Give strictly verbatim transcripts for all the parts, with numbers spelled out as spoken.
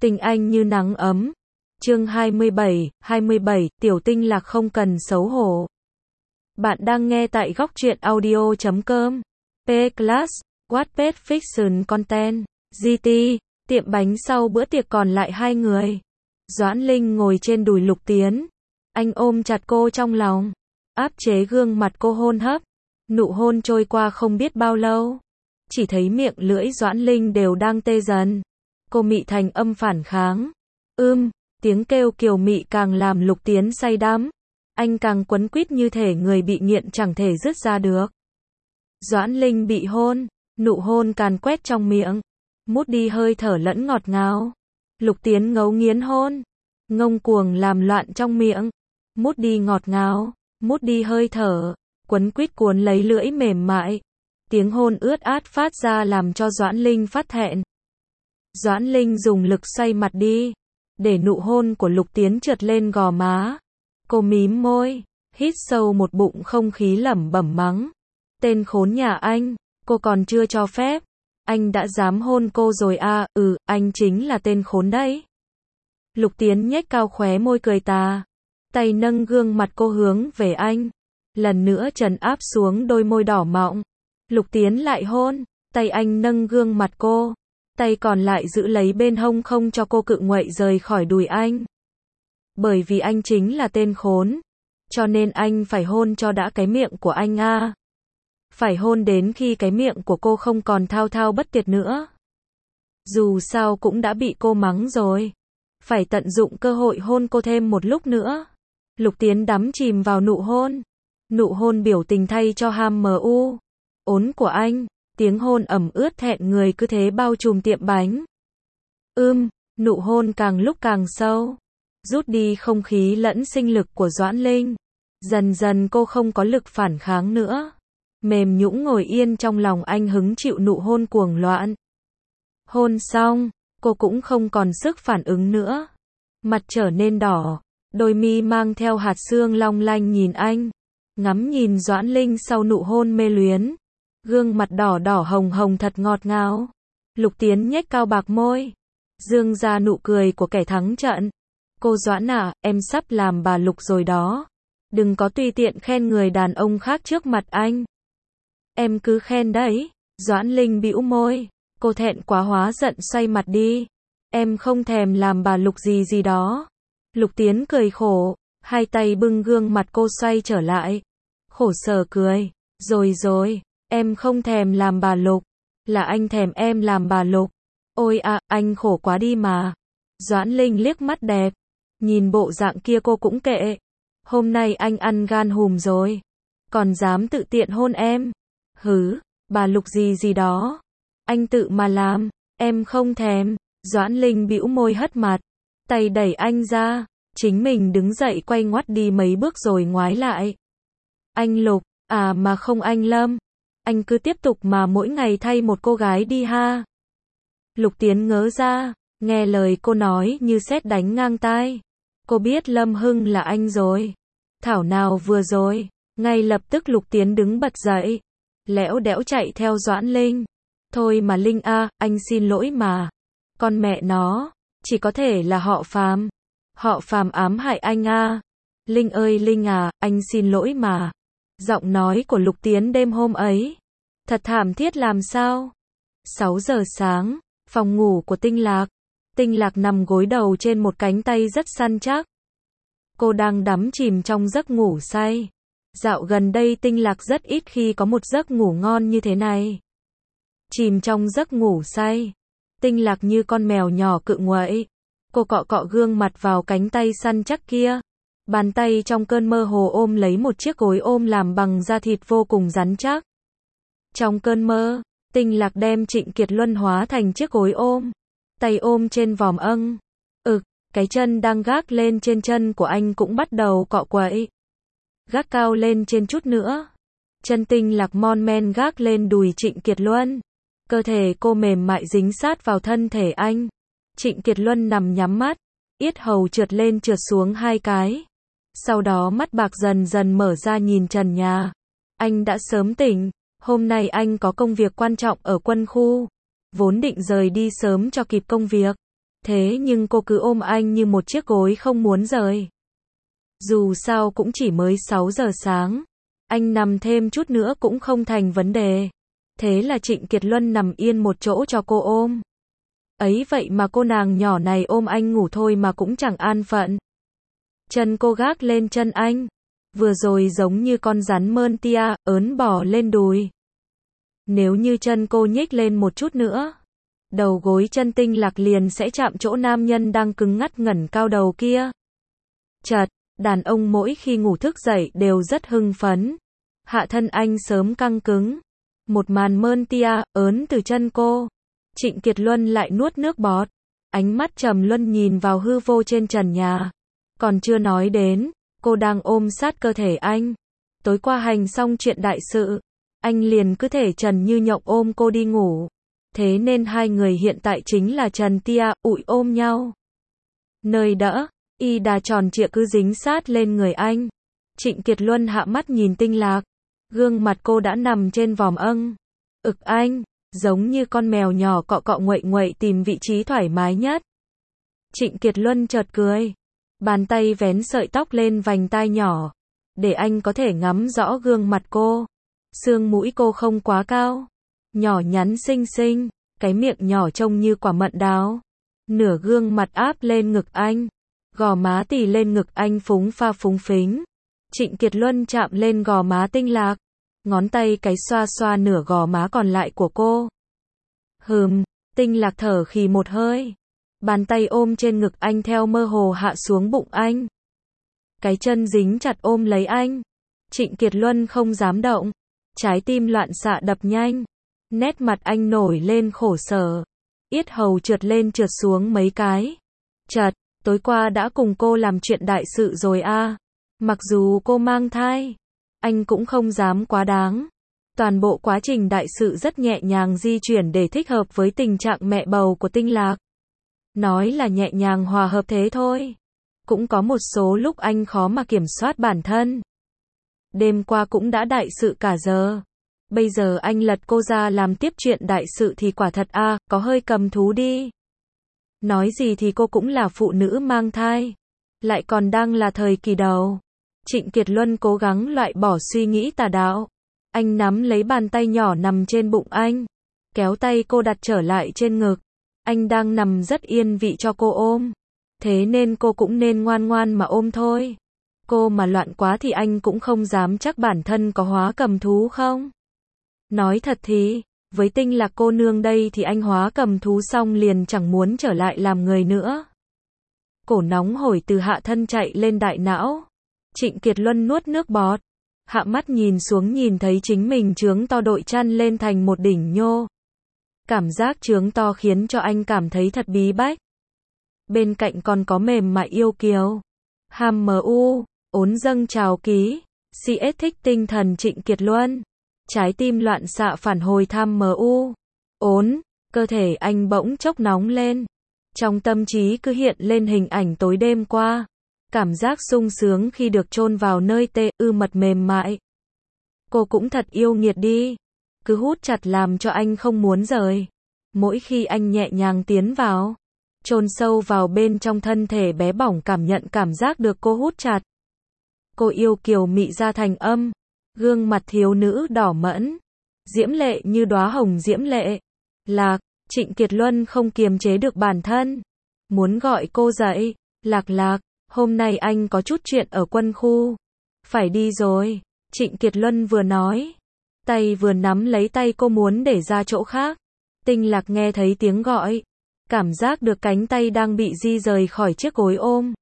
Tình anh như nắng ấm. Chương hai mươi bảy, hai mươi bảy, Tiểu Tinh Lạc không cần xấu hổ. Bạn đang nghe tại góc truyện audio chấm com. P-Class, Wattpad Fiction Content, giê tê, tiệm bánh sau bữa tiệc còn lại hai người. Doãn Linh ngồi trên đùi Lục Tiến. Anh ôm chặt cô trong lòng, áp chế gương mặt cô hôn hấp. Nụ hôn trôi qua không biết bao lâu. Chỉ thấy miệng lưỡi Doãn Linh đều đang tê dần. Cô mị thành âm phản kháng. Ưm, tiếng kêu kiều mị càng làm Lục Tiến say đắm. Anh càng quấn quýt như thể người bị nghiện chẳng thể dứt ra được. Doãn Linh bị hôn, nụ hôn càn quét trong miệng, mút đi hơi thở lẫn ngọt ngào. Lục Tiến ngấu nghiến hôn, ngông cuồng làm loạn trong miệng, mút đi ngọt ngào, mút đi hơi thở, quấn quýt cuốn lấy lưỡi mềm mại. Tiếng hôn ướt át phát ra làm cho Doãn Linh phát thẹn. Doãn Linh dùng lực xoay mặt đi, để nụ hôn của Lục Tiến trượt lên gò má. Cô mím môi, hít sâu một bụng không khí lẩm bẩm mắng. Tên khốn nhà anh, cô còn chưa cho phép. Anh đã dám hôn cô rồi à, ừ, anh chính là tên khốn đấy. Lục Tiến nhếch cao khóe môi cười tà. Tay nâng gương mặt cô hướng về anh. Lần nữa trấn áp xuống đôi môi đỏ mọng. Lục Tiến lại hôn, tay anh nâng gương mặt cô. Tay còn lại giữ lấy bên hông không cho cô cự nguậy rời khỏi đùi anh. Bởi vì anh chính là tên khốn, cho nên anh phải hôn cho đã cái miệng của anh à. Phải hôn đến khi cái miệng của cô không còn thao thao bất tuyệt nữa. Dù sao cũng đã bị cô mắng rồi. Phải tận dụng cơ hội hôn cô thêm một lúc nữa. Lục Tiến đắm chìm vào nụ hôn. Nụ hôn biểu tình thay cho ham mờ u. Ốn của anh, tiếng hôn ẩm ướt thẹn người cứ thế bao trùm tiệm bánh. Ưm, nụ hôn càng lúc càng sâu. Rút đi không khí lẫn sinh lực của Doãn Linh. Dần dần cô không có lực phản kháng nữa. Mềm nhũn ngồi yên trong lòng anh hứng chịu nụ hôn cuồng loạn. Hôn xong, cô cũng không còn sức phản ứng nữa. Mặt trở nên đỏ, đôi mi mang theo hạt sương long lanh nhìn anh. Ngắm nhìn Doãn Linh sau nụ hôn mê luyến. Gương mặt đỏ đỏ hồng hồng thật ngọt ngào. Lục Tiến nhếch cao bạc môi, dương ra nụ cười của kẻ thắng trận. Cô Doãn à, em sắp làm bà Lục rồi đó. Đừng có tùy tiện khen người đàn ông khác trước mặt anh. Em cứ khen đấy. Doãn Linh bĩu môi, cô thẹn quá hóa giận xoay mặt đi. Em không thèm làm bà Lục gì gì đó. Lục Tiến cười khổ, hai tay bưng gương mặt cô xoay trở lại. Khổ sở cười, rồi rồi, em không thèm làm bà Lục. Là anh thèm em làm bà Lục. Ôi à, anh khổ quá đi mà. Doãn Linh liếc mắt đẹp. Nhìn bộ dạng kia cô cũng kệ. Hôm nay anh ăn gan hùm rồi. Còn dám tự tiện hôn em. Hứ, bà Lục gì gì đó. Anh tự mà làm, em không thèm. Doãn Linh bĩu môi hất mặt. Tay đẩy anh ra. Chính mình đứng dậy quay ngoắt đi mấy bước rồi ngoái lại. Anh Lục, à mà không anh Lâm. Anh cứ tiếp tục mà mỗi ngày thay một cô gái đi ha. Lục Tiến ngớ ra, nghe lời cô nói như sét đánh ngang tai. Cô biết Lâm Hưng là anh rồi. Thảo nào vừa rồi, ngay lập tức Lục Tiến đứng bật dậy. Lẽo đẽo chạy theo Doãn Linh. Thôi mà Linh a, anh xin lỗi mà. Con mẹ nó, chỉ có thể là họ Phàm. Họ Phàm ám hại anh a. Linh ơi Linh à, anh xin lỗi mà. Giọng nói của Lục Tiến đêm hôm ấy, thật thảm thiết làm sao. sáu giờ sáng, phòng ngủ của Tinh Lạc. Tinh Lạc nằm gối đầu trên một cánh tay rất săn chắc. Cô đang đắm chìm trong giấc ngủ say. Dạo gần đây Tinh Lạc rất ít khi có một giấc ngủ ngon như thế này. Chìm trong giấc ngủ say, Tinh Lạc như con mèo nhỏ cự nguậy. Cô cọ cọ gương mặt vào cánh tay săn chắc kia. Bàn tay trong cơn mơ hồ ôm lấy một chiếc gối ôm làm bằng da thịt vô cùng rắn chắc. Trong cơn mơ, Tinh Lạc đem Trịnh Kiệt Luân hóa thành chiếc gối ôm. Tay ôm trên vòm âng. Ực, cái chân đang gác lên trên chân của anh cũng bắt đầu cọ quậy. Gác cao lên trên chút nữa. Chân Tinh Lạc mon men gác lên đùi Trịnh Kiệt Luân. Cơ thể cô mềm mại dính sát vào thân thể anh. Trịnh Kiệt Luân nằm nhắm mắt, yết hầu trượt lên trượt xuống hai cái. Sau đó mắt bạc dần dần mở ra nhìn trần nhà. Anh đã sớm tỉnh, hôm nay anh có công việc quan trọng ở quân khu. Vốn định rời đi sớm cho kịp công việc. Thế nhưng cô cứ ôm anh như một chiếc gối không muốn rời. Dù sao cũng chỉ mới sáu giờ sáng. Anh nằm thêm chút nữa cũng không thành vấn đề. Thế là Trịnh Kiệt Luân nằm yên một chỗ cho cô ôm. Ấy vậy mà cô nàng nhỏ này ôm anh ngủ thôi mà cũng chẳng an phận. Chân cô gác lên chân anh. Vừa rồi giống như con rắn mơn tia, ớn bò lên đùi. Nếu như chân cô nhích lên một chút nữa, đầu gối chân Tinh Lạc liền sẽ chạm chỗ nam nhân đang cứng ngắt ngẩng cao đầu kia. Chật, đàn ông mỗi khi ngủ thức dậy đều rất hưng phấn. Hạ thân anh sớm căng cứng. Một màn mơn tia, ớn từ chân cô. Trịnh Kiệt Luân lại nuốt nước bọt. Ánh mắt trầm luân nhìn vào hư vô trên trần nhà. Còn chưa nói đến, cô đang ôm sát cơ thể anh. Tối qua hành xong chuyện đại sự, anh liền cứ thể trần như nhộng ôm cô đi ngủ. Thế nên hai người hiện tại chính là trần tia, ụi ôm nhau. Nơi đỡ, y đà tròn trịa cứ dính sát lên người anh. Trịnh Kiệt Luân hạ mắt nhìn Tinh Lạc. Gương mặt cô đã nằm trên vòm âng. Ực anh, giống như con mèo nhỏ cọ cọ nguậy nguậy tìm vị trí thoải mái nhất. Trịnh Kiệt Luân chợt cười. Bàn tay vén sợi tóc lên vành tai nhỏ. Để anh có thể ngắm rõ gương mặt cô. Xương mũi cô không quá cao. Nhỏ nhắn xinh xinh. Cái miệng nhỏ trông như quả mận đào. Nửa gương mặt áp lên ngực anh. Gò má tì lên ngực anh phúng pha phúng phính. Trịnh Kiệt Luân chạm lên gò má Tinh Lạc. Ngón tay cái xoa xoa nửa gò má còn lại của cô. Hừm, Tinh Lạc thở khì một hơi. Bàn tay ôm trên ngực anh theo mơ hồ hạ xuống bụng anh. Cái chân dính chặt ôm lấy anh. Trịnh Kiệt Luân không dám động. Trái tim loạn xạ đập nhanh. Nét mặt anh nổi lên khổ sở. Yết hầu trượt lên trượt xuống mấy cái. Chật, tối qua đã cùng cô làm chuyện đại sự rồi à. Mặc dù cô mang thai, anh cũng không dám quá đáng. Toàn bộ quá trình đại sự rất nhẹ nhàng di chuyển để thích hợp với tình trạng mẹ bầu của Tinh Lạc. Nói là nhẹ nhàng hòa hợp thế thôi. Cũng có một số lúc anh khó mà kiểm soát bản thân. Đêm qua cũng đã đại sự cả giờ. Bây giờ anh lật cô ra làm tiếp chuyện đại sự thì quả thật a, à, có hơi cầm thú đi. Nói gì thì cô cũng là phụ nữ mang thai. Lại còn đang là thời kỳ đầu. Trịnh Kiệt Luân cố gắng loại bỏ suy nghĩ tà đạo. Anh nắm lấy bàn tay nhỏ nằm trên bụng anh. Kéo tay cô đặt trở lại trên ngực. Anh đang nằm rất yên vị cho cô ôm. Thế nên cô cũng nên ngoan ngoan mà ôm thôi. Cô mà loạn quá thì anh cũng không dám chắc bản thân có hóa cầm thú không. Nói thật thì, với Tinh Lạc cô nương đây thì anh hóa cầm thú xong liền chẳng muốn trở lại làm người nữa. Cổ nóng hổi từ hạ thân chạy lên đại não. Trịnh Kiệt Luân nuốt nước bọt. Hạ mắt nhìn xuống nhìn thấy chính mình trướng to đội chăn lên thành một đỉnh nhô. Cảm giác trướng to khiến cho anh cảm thấy thật bí bách. Bên cạnh còn có mềm mại yêu kiều. Hàm mờ u, ốn dâng trào ký. xê ét thích tinh thần Trịnh Kiệt Luân. Trái tim loạn xạ phản hồi tham mờ u. Ốn, cơ thể anh bỗng chốc nóng lên. Trong tâm trí cứ hiện lên hình ảnh tối đêm qua. Cảm giác sung sướng khi được chôn vào nơi tê ư mật mềm mại. Cô cũng thật yêu nghiệt đi. Cứ hút chặt làm cho anh không muốn rời. Mỗi khi anh nhẹ nhàng tiến vào, chôn sâu vào bên trong thân thể bé bỏng cảm nhận cảm giác được cô hút chặt. Cô yêu kiều mị ra thành âm. Gương mặt thiếu nữ đỏ mẫn. Diễm lệ như đóa hồng diễm lệ. Lạc, Trịnh Kiệt Luân không kiềm chế được bản thân. Muốn gọi cô dậy. Lạc Lạc, hôm nay anh có chút chuyện ở quân khu. Phải đi rồi. Trịnh Kiệt Luân vừa nói. Tay vừa nắm lấy tay cô muốn để ra chỗ khác. Tinh Lạc nghe thấy tiếng gọi. Cảm giác được cánh tay đang bị di rời khỏi chiếc gối ôm.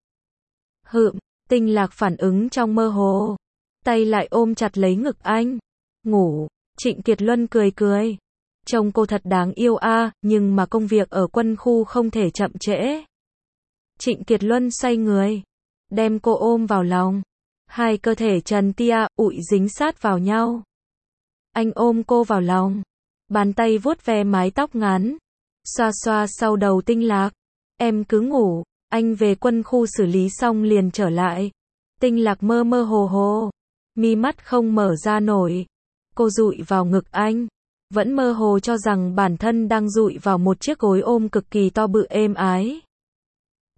Hựm, Tinh Lạc phản ứng trong mơ hồ. Tay lại ôm chặt lấy ngực anh. Ngủ, Trịnh Kiệt Luân cười cười. Trông cô thật đáng yêu a, à, nhưng mà công việc ở quân khu không thể chậm trễ. Trịnh Kiệt Luân xoay người. Đem cô ôm vào lòng. Hai cơ thể trần tia, ụi dính sát vào nhau. Anh ôm cô vào lòng. Bàn tay vuốt ve mái tóc ngắn. Xoa xoa sau đầu Tinh Lạc. Em cứ ngủ, anh về quân khu xử lý xong liền trở lại. Tinh Lạc mơ mơ hồ hồ. Mi mắt không mở ra nổi. Cô dụi vào ngực anh. Vẫn mơ hồ cho rằng bản thân đang dụi vào một chiếc gối ôm cực kỳ to bự êm ái.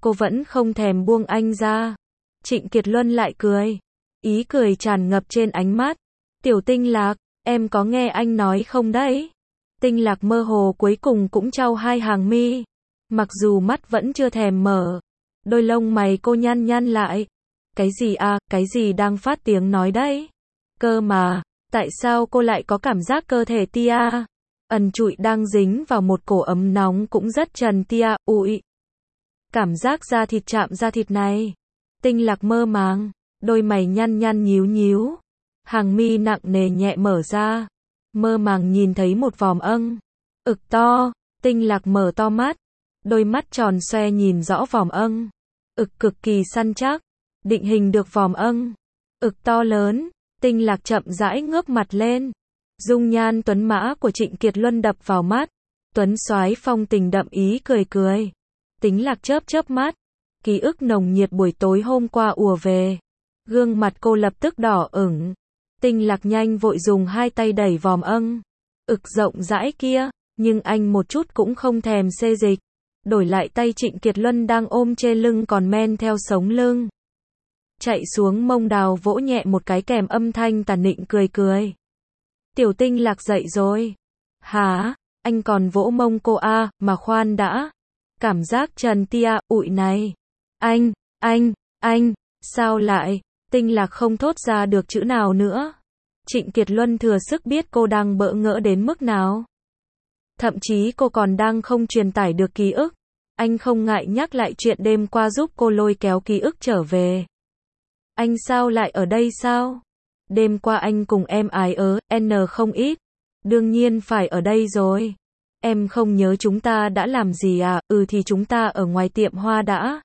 cô vẫn không thèm buông anh ra. Trịnh Kiệt Luân lại cười. Ý cười tràn ngập trên ánh mắt. Tiểu Tinh Lạc, em có nghe anh nói không đấy? Tinh Lạc mơ hồ cuối cùng cũng chau hai hàng mi. Mặc dù mắt vẫn chưa thèm mở. Đôi lông mày cô nhăn nhăn lại. Cái gì à, cái gì đang phát tiếng nói đấy? Cơ mà, tại sao cô lại có cảm giác cơ thể tia ẩn trụi đang dính vào một cổ ấm nóng cũng rất trần tia ụi. Cảm giác da thịt chạm da thịt này. Tinh Lạc mơ màng, đôi mày nhăn nhăn nhíu nhíu. Hàng mi nặng nề nhẹ mở ra. Mơ màng nhìn thấy một vòm âng. Ực to, Tinh Lạc mở to mắt. Đôi mắt tròn xoe nhìn rõ vòm âng. Ực cực kỳ săn chắc. Định hình được vòm âng. Ực to lớn. Tinh Lạc chậm rãi ngước mặt lên. Dung nhan tuấn mã của Trịnh Kiệt Luân đập vào mắt. Tuấn soái phong tình đậm ý cười cười. Tinh Lạc chớp chớp mắt. Ký ức nồng nhiệt buổi tối hôm qua ùa về. Gương mặt cô lập tức đỏ ửng. Tinh Lạc nhanh vội dùng hai tay đẩy vòm âng. Ực rộng rãi kia, nhưng anh một chút cũng không thèm xê dịch. Đổi lại tay Trịnh Kiệt Luân đang ôm trên lưng còn men theo sống lưng. Chạy xuống mông đào vỗ nhẹ một cái kèm âm thanh tàn nịnh cười cười. Tiểu Tinh Lạc dậy rồi. Hả, anh còn vỗ mông cô à, mà khoan đã. Cảm giác trần tia, ụi này. Anh, anh, anh, sao lại? Tinh Lạc không thốt ra được chữ nào nữa. Trịnh Kiệt Luân thừa sức biết cô đang bỡ ngỡ đến mức nào. Thậm chí cô còn đang không truyền tải được ký ức. Anh không ngại nhắc lại chuyện đêm qua giúp cô lôi kéo ký ức trở về. Anh sao lại ở đây sao? Đêm qua anh cùng em ái ớ, n không ít. Đương nhiên phải ở đây rồi. Em không nhớ chúng ta đã làm gì à? Ừ thì chúng ta ở ngoài tiệm hoa đã.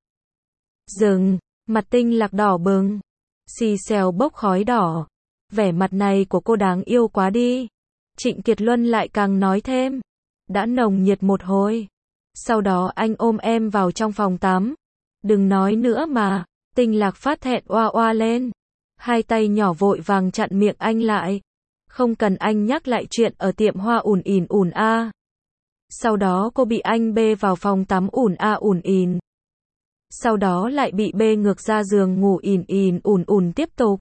Dừng, mặt Tinh Lạc đỏ bừng. Xì xèo bốc khói đỏ. Vẻ mặt này của cô đáng yêu quá đi. Trịnh Kiệt Luân lại càng nói thêm. Đã nồng nhiệt một hồi. Sau đó anh ôm em vào trong phòng tắm. Đừng nói nữa mà. Tinh Lạc phát thẹn oa oa lên. Hai tay nhỏ vội vàng chặn miệng anh lại. Không cần anh nhắc lại chuyện ở tiệm hoa ủn ỉn ủn a. Sau đó cô bị anh bê vào phòng tắm ủn a ủn ỉn. Sau đó lại bị bê ngược ra giường ngủ ỉn ỉn ủn ủn tiếp tục.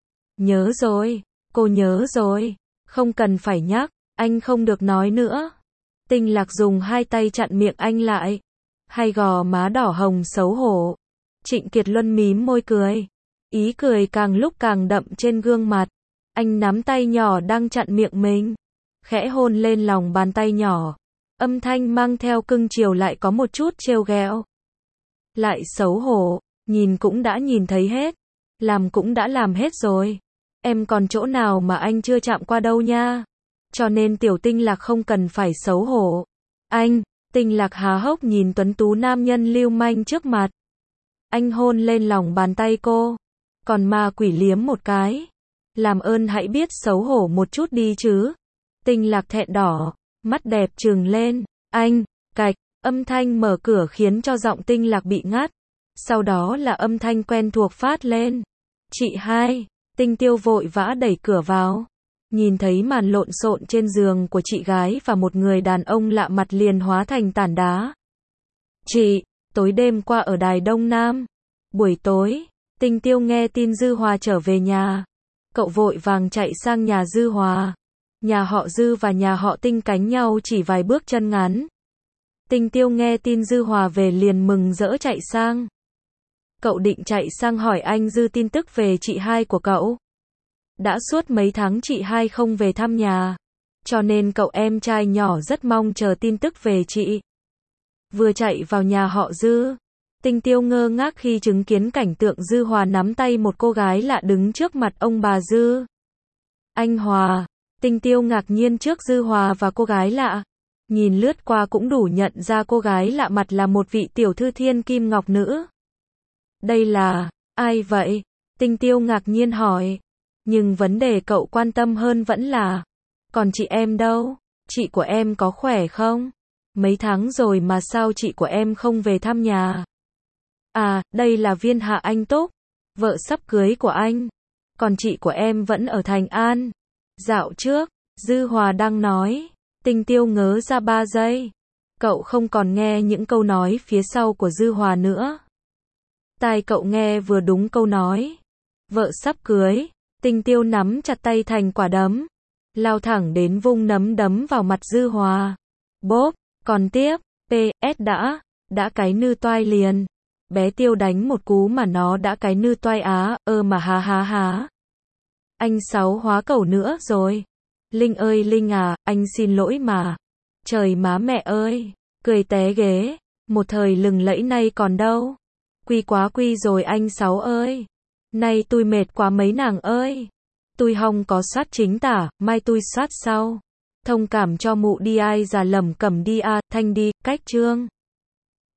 Nhớ rồi, cô nhớ rồi. Không cần phải nhắc, anh không được nói nữa. Tinh Lạc dùng hai tay chặn miệng anh lại. Hai gò má đỏ hồng xấu hổ. Trịnh Kiệt Luân mím môi cười. Ý cười càng lúc càng đậm trên gương mặt. Anh nắm tay nhỏ đang chặn miệng mình. Khẽ hôn lên lòng bàn tay nhỏ. Âm thanh mang theo cưng chiều lại có một chút trêu ghẹo. Lại xấu hổ, nhìn cũng đã nhìn thấy hết. Làm cũng đã làm hết rồi. Em còn chỗ nào mà anh chưa chạm qua đâu nha. Cho nên Tiểu Tinh Lạc không cần phải xấu hổ. Anh, Tinh Lạc há hốc nhìn tuấn tú nam nhân lưu manh trước mặt. Anh hôn lên lòng bàn tay cô. Còn ma quỷ liếm một cái. Làm ơn hãy biết xấu hổ một chút đi chứ. Tinh Lạc thẹn đỏ, mắt đẹp trừng lên. Anh, cạch, âm thanh mở cửa khiến cho giọng Tinh Lạc bị ngắt. Sau đó là âm thanh quen thuộc phát lên. Chị hai, Tinh Tiêu vội vã đẩy cửa vào. Nhìn thấy màn lộn xộn trên giường của chị gái và một người đàn ông lạ mặt liền hóa thành tảng đá. Chị, tối đêm qua ở Đài Đông Nam. Buổi tối, Tinh Tiêu nghe tin Dư Hòa trở về nhà. Cậu vội vàng chạy sang nhà Dư Hòa. Nhà họ Dư và nhà họ Tinh cánh nhau chỉ vài bước chân ngắn. Tinh Tiêu nghe tin Dư Hòa về liền mừng rỡ chạy sang. Cậu định chạy sang hỏi anh Dư tin tức về chị hai của cậu. Đã suốt mấy tháng chị hai không về thăm nhà. Cho nên cậu em trai nhỏ rất mong chờ tin tức về chị. Vừa chạy vào nhà họ Dư. Tinh Tiêu ngơ ngác khi chứng kiến cảnh tượng Dư Hòa nắm tay một cô gái lạ đứng trước mặt ông bà Dư. Anh Hòa. Tinh Tiêu ngạc nhiên trước Dư Hòa và cô gái lạ. Nhìn lướt qua cũng đủ nhận ra cô gái lạ mặt là một vị tiểu thư thiên kim ngọc nữ. Đây là, ai vậy? Tinh Tiêu ngạc nhiên hỏi. Nhưng vấn đề cậu quan tâm hơn vẫn là, còn chị em đâu? Chị của em có khỏe không? Mấy tháng rồi mà sao chị của em không về thăm nhà? À, đây là Viên Hạ Anh Túc, vợ sắp cưới của anh. Còn chị của em vẫn ở Thành An. Dạo trước, Dư Hòa đang nói. Tinh Tiêu ngớ ra ba giây. Cậu không còn nghe những câu nói phía sau của Dư Hòa nữa. Tai cậu nghe vừa đúng câu nói. Vợ sắp cưới. Tinh Tiêu nắm chặt tay thành quả đấm. Lao thẳng đến vung nắm đấm vào mặt Dư Hòa. Bốp, còn tiếp, pê ét đã, đã cái nư toai liền. Bé Tiêu đánh một cú mà nó đã cái nư toai á, ơ mà há há há. Anh Sáu hóa cẩu nữa rồi. Linh ơi Linh à, anh xin lỗi mà. Trời má mẹ ơi, cười té ghế, một thời lừng lẫy nay còn đâu. Quy quá quy rồi anh Sáu ơi. Nay tôi mệt quá mấy nàng ơi. Tôi hong có soát chính tả, mai tôi soát sau. Thông cảm cho mụ đi ai già lầm cầm đi a, thanh đi, cách chương.